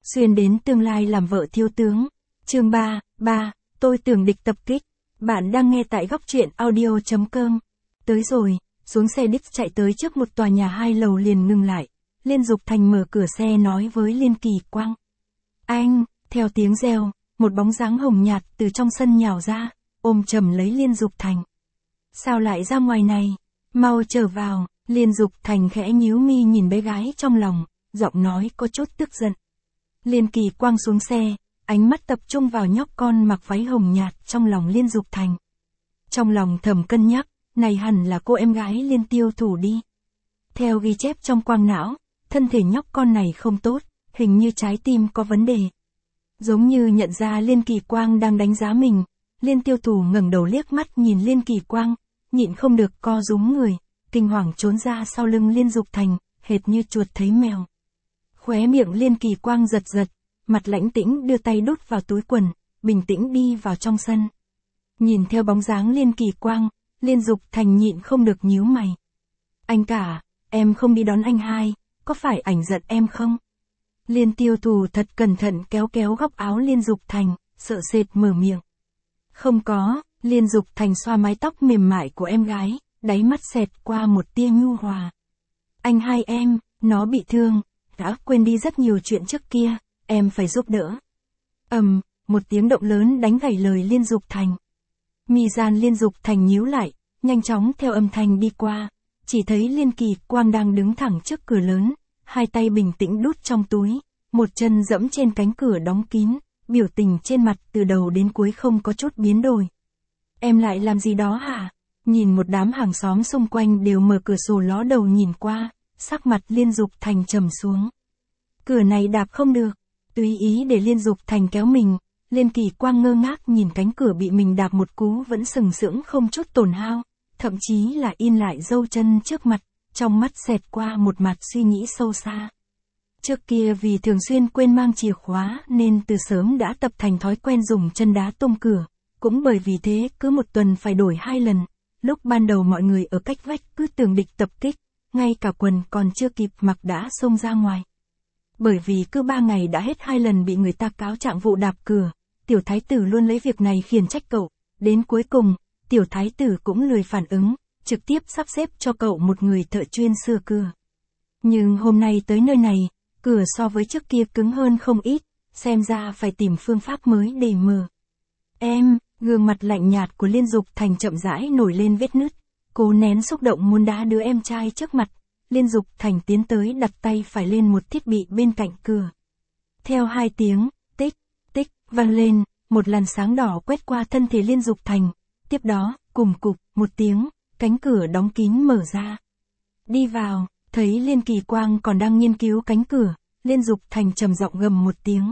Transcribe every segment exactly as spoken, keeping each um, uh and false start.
xuyên đến tương lai làm vợ thiếu tướng. Chương ba, ba, tôi tưởng địch tập kích. Bạn đang nghe tại góc truyện audio chấm com. Tới rồi, xuống xe đích chạy tới trước một tòa nhà hai lầu liền ngừng lại. Liên Dục Thành mở cửa xe nói với Liên Kỳ Quang. Anh, theo tiếng reo, một bóng dáng hồng nhạt từ trong sân nhào ra, ôm chầm lấy Liên Dục Thành. Sao lại ra ngoài này? Mau trở vào. Liên Dục Thành khẽ nhíu mi nhìn bé gái trong lòng, giọng nói có chút tức giận. Liên Kỳ Quang xuống xe, ánh mắt tập trung vào nhóc con mặc váy hồng nhạt trong lòng Liên Dục Thành. Trong lòng thầm cân nhắc, này hẳn là cô em gái Liên Tiêu Thủ đi. Theo ghi chép trong quang não, thân thể nhóc con này không tốt, hình như trái tim có vấn đề. Giống như nhận ra Liên Kỳ Quang đang đánh giá mình, Liên Tiêu Thủ ngẩng đầu liếc mắt nhìn Liên Kỳ Quang, nhịn không được co rúm người, kinh hoàng trốn ra sau lưng Liên Dục Thành, hệt như chuột thấy mèo. Khóe miệng Liên Kỳ Quang giật giật, mặt lãnh tĩnh đưa tay đút vào túi quần, bình tĩnh đi vào trong sân. Nhìn theo bóng dáng Liên Kỳ Quang, Liên Dục Thành nhịn không được nhíu mày. Anh cả, em không đi đón anh hai, có phải ảnh giận em không? Liên Tiêu Thủ thật cẩn thận kéo kéo góc áo Liên Dục Thành, sợ sệt mở miệng. Không có. Liên Dục Thành xoa mái tóc mềm mại của em gái, đáy mắt xẹt qua một tia nhu hòa. Anh hai em, nó bị thương, đã quên đi rất nhiều chuyện trước kia, em phải giúp đỡ. Ầm, um, một tiếng động lớn đánh gãy lời Liên Dục Thành. Mi gian Liên Dục Thành nhíu lại, nhanh chóng theo âm thanh đi qua, chỉ thấy Liên Kỳ Quang đang đứng thẳng trước cửa lớn, hai tay bình tĩnh đút trong túi, một chân dẫm trên cánh cửa đóng kín, biểu tình trên mặt từ đầu đến cuối không có chút biến đổi. Em lại làm gì đó hả? Nhìn một đám hàng xóm xung quanh đều mở cửa sổ ló đầu nhìn qua, sắc mặt Liên Dục Thành trầm xuống. Cửa này đạp không được, tùy ý để Liên Dục Thành kéo mình, Liên Kỳ Quang ngơ ngác nhìn cánh cửa bị mình đạp một cú vẫn sừng sững không chút tổn hao, thậm chí là in lại dấu chân trước mặt, trong mắt xẹt qua một mặt suy nghĩ sâu xa. Trước kia vì thường xuyên quên mang chìa khóa nên từ sớm đã tập thành thói quen dùng chân đá tung cửa. Cũng bởi vì thế cứ một tuần phải đổi hai lần, lúc ban đầu mọi người ở cách vách cứ tưởng địch tập kích, ngay cả quần còn chưa kịp mặc đã xông ra ngoài. Bởi vì cứ ba ngày đã hết hai lần bị người ta cáo trạng vụ đạp cửa, tiểu thái tử luôn lấy việc này khiển trách cậu, đến cuối cùng, tiểu thái tử cũng lười phản ứng, trực tiếp sắp xếp cho cậu một người thợ chuyên sửa cửa. Nhưng hôm nay tới nơi này, cửa so với trước kia cứng hơn không ít, xem ra phải tìm phương pháp mới để mở. Em, gương mặt lạnh nhạt của Liên Dục Thành chậm rãi nổi lên vết nứt, cố nén xúc động muốn đá đứa em trai trước mặt, Liên Dục Thành tiến tới đặt tay phải lên một thiết bị bên cạnh cửa. Theo hai tiếng, tích, tích, vang lên, một làn sáng đỏ quét qua thân thể Liên Dục Thành, tiếp đó, cùng cục, một tiếng, cánh cửa đóng kín mở ra. Đi vào, thấy Liên Kỳ Quang còn đang nghiên cứu cánh cửa, Liên Dục Thành trầm giọng gầm một tiếng.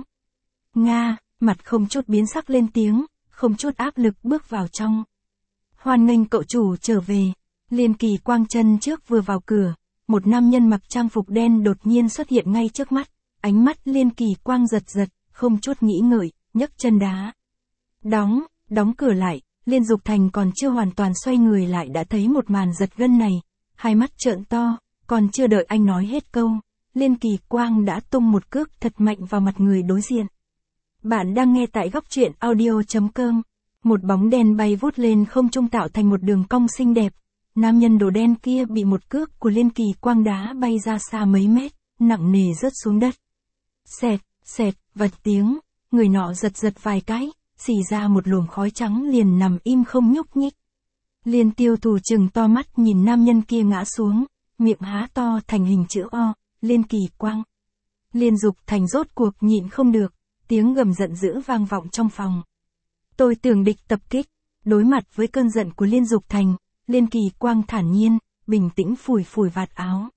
Nga, mặt không chút biến sắc lên tiếng, không chút áp lực bước vào trong. Hoan nghênh cậu chủ trở về. Liên Kỳ Quang chân trước vừa vào cửa, một nam nhân mặc trang phục đen đột nhiên xuất hiện ngay trước mắt, ánh mắt Liên Kỳ Quang giật giật, không chút nghĩ ngợi, nhấc chân đá. Đóng, đóng cửa lại, Liên Dục Thành còn chưa hoàn toàn xoay người lại đã thấy một màn giật gân này, hai mắt trợn to, còn chưa đợi anh nói hết câu, Liên Kỳ Quang đã tung một cước thật mạnh vào mặt người đối diện. Bạn đang nghe tại góc truyện audio chấm com. Một bóng đen bay vút lên không trung tạo thành một đường cong xinh đẹp. Nam nhân đồ đen kia bị một cước của Liên Kỳ Quang đá bay ra xa mấy mét, nặng nề rớt xuống đất. Xẹt, xẹt, vật tiếng, người nọ giật giật vài cái, xì ra một luồng khói trắng liền nằm im không nhúc nhích. Liên Tiêu Thủ trừng to mắt nhìn nam nhân kia ngã xuống, miệng há to thành hình chữ O, Liên Kỳ Quang. Liên Dục Thành rốt cuộc nhịn không được. Tiếng gầm giận dữ vang vọng trong phòng. Tôi tưởng địch tập kích, đối mặt với cơn giận của Liên Dục Thành, Liên Kỳ Quang thản nhiên, bình tĩnh phủi phủi vạt áo.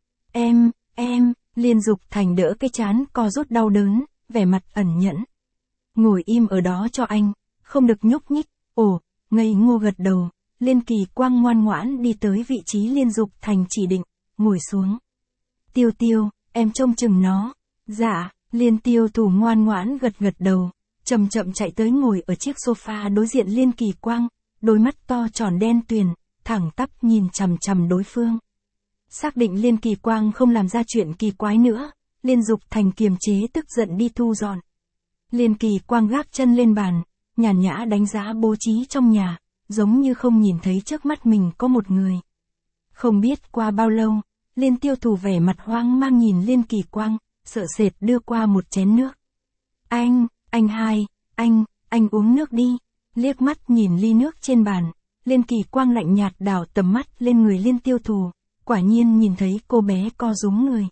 Em, em, Liên Dục Thành đỡ cái trán co rút đau đớn, vẻ mặt ẩn nhẫn. Ngồi im ở đó cho anh, không được nhúc nhích, ồ, ngây ngô gật đầu, Liên Kỳ Quang ngoan ngoãn đi tới vị trí Liên Dục Thành chỉ định, ngồi xuống. Tiêu Tiêu, em trông chừng nó. Dạ. Liên Tiêu Thủ ngoan ngoãn gật gật đầu, chậm chậm chạy tới ngồi ở chiếc sofa đối diện Liên Kỳ Quang, đôi mắt to tròn đen tuyền, thẳng tắp nhìn chằm chằm đối phương. Xác định Liên Kỳ Quang không làm ra chuyện kỳ quái nữa, Liên Dục Thành kiềm chế tức giận đi thu dọn. Liên Kỳ Quang gác chân lên bàn, nhàn nhã đánh giá bố trí trong nhà, giống như không nhìn thấy trước mắt mình có một người. Không biết qua bao lâu, Liên Tiêu Thù vẻ mặt hoang mang nhìn Liên Kỳ Quang, sợ sệt đưa qua một chén nước. Anh, anh hai, anh, anh uống nước đi. Liếc mắt nhìn ly nước trên bàn, Liên Kỳ Quang lạnh nhạt đảo tầm mắt lên người Liên Tiêu Thù, quả nhiên nhìn thấy cô bé co rúm người.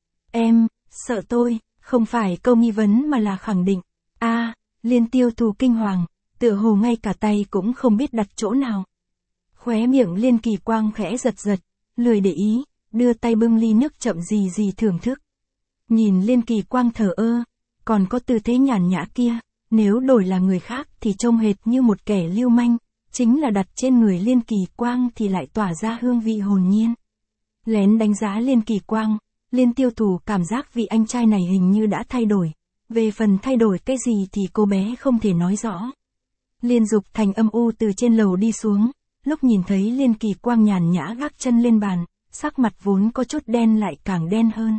Em, sợ tôi, không phải câu nghi vấn mà là khẳng định. A, à, Liên Tiêu Thù kinh hoàng, tựa hồ ngay cả tay cũng không biết đặt chỗ nào. Khóe miệng Liên Kỳ Quang khẽ giật giật, lười để ý, đưa tay bưng ly nước chậm gì gì thưởng thức. Nhìn Liên Kỳ Quang thờ ơ, còn có tư thế nhàn nhã kia, nếu đổi là người khác thì trông hệt như một kẻ lưu manh, chính là đặt trên người Liên Kỳ Quang thì lại tỏa ra hương vị hồn nhiên. Lén đánh giá Liên Kỳ Quang, Liên Tiêu Thù cảm giác vị anh trai này hình như đã thay đổi. Về phần thay đổi cái gì thì cô bé không thể nói rõ. Liên Dục Thành âm u từ trên lầu đi xuống, lúc nhìn thấy Liên Kỳ Quang nhàn nhã gác chân lên bàn, sắc mặt vốn có chút đen lại càng đen hơn.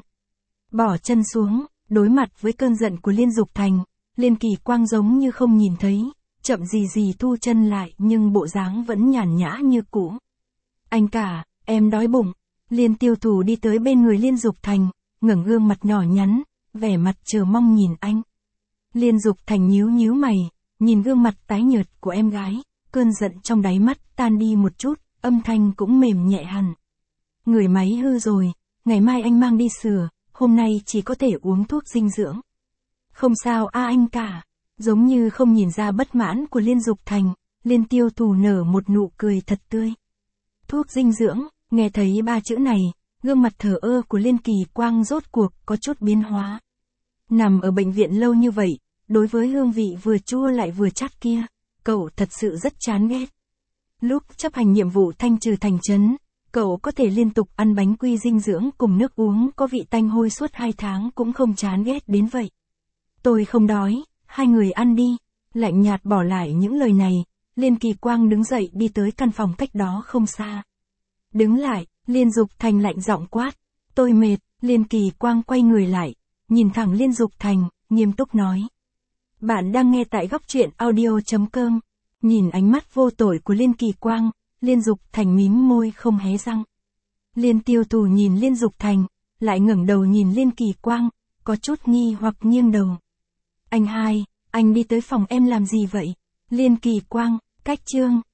Bỏ chân xuống, đối mặt với cơn giận của Liên Dục Thành, Liên Kỳ Quang giống như không nhìn thấy, chậm gì gì thu chân lại nhưng bộ dáng vẫn nhàn nhã như cũ. Anh cả, em đói bụng. Liên Tiêu Thù đi tới bên người Liên Dục Thành, ngẩng gương mặt nhỏ nhắn, vẻ mặt chờ mong nhìn anh. Liên Dục Thành nhíu nhíu mày, nhìn gương mặt tái nhợt của em gái, cơn giận trong đáy mắt tan đi một chút, âm thanh cũng mềm nhẹ hẳn. Người máy hư rồi, ngày mai anh mang đi sửa, hôm nay chỉ có thể uống thuốc dinh dưỡng. Không sao a à anh cả, giống như không nhìn ra bất mãn của Liên Dục Thành, Liên Tiêu Thù nở một nụ cười thật tươi. Thuốc dinh dưỡng, nghe thấy ba chữ này, gương mặt thờ ơ của Liên Kỳ Quang rốt cuộc có chút biến hóa. Nằm ở bệnh viện lâu như vậy, đối với hương vị vừa chua lại vừa chát kia, cậu thật sự rất chán ghét. Lúc chấp hành nhiệm vụ thanh trừ thành trấn, cậu có thể liên tục ăn bánh quy dinh dưỡng cùng nước uống có vị tanh hôi suốt hai tháng cũng không chán ghét đến vậy. Tôi không đói, hai người ăn đi. Lạnh nhạt bỏ lại những lời này, Liên Kỳ Quang đứng dậy đi tới căn phòng cách đó không xa. Đứng lại, Liên Dục Thành lạnh giọng quát. Tôi mệt. Liên Kỳ Quang quay người lại, nhìn thẳng Liên Dục Thành, nghiêm túc nói. Bạn đang nghe tại góc truyện audio chấm com. Nhìn ánh mắt vô tội của Liên Kỳ Quang, Liên Dục Thành mím môi không hé răng. Liên Tiêu Thù nhìn Liên Dục Thành, lại ngẩng đầu nhìn Liên Kỳ Quang, có chút nghi hoặc nghiêng đầu. Anh hai, anh đi tới phòng em làm gì vậy? Liên Kỳ Quang, cách chương.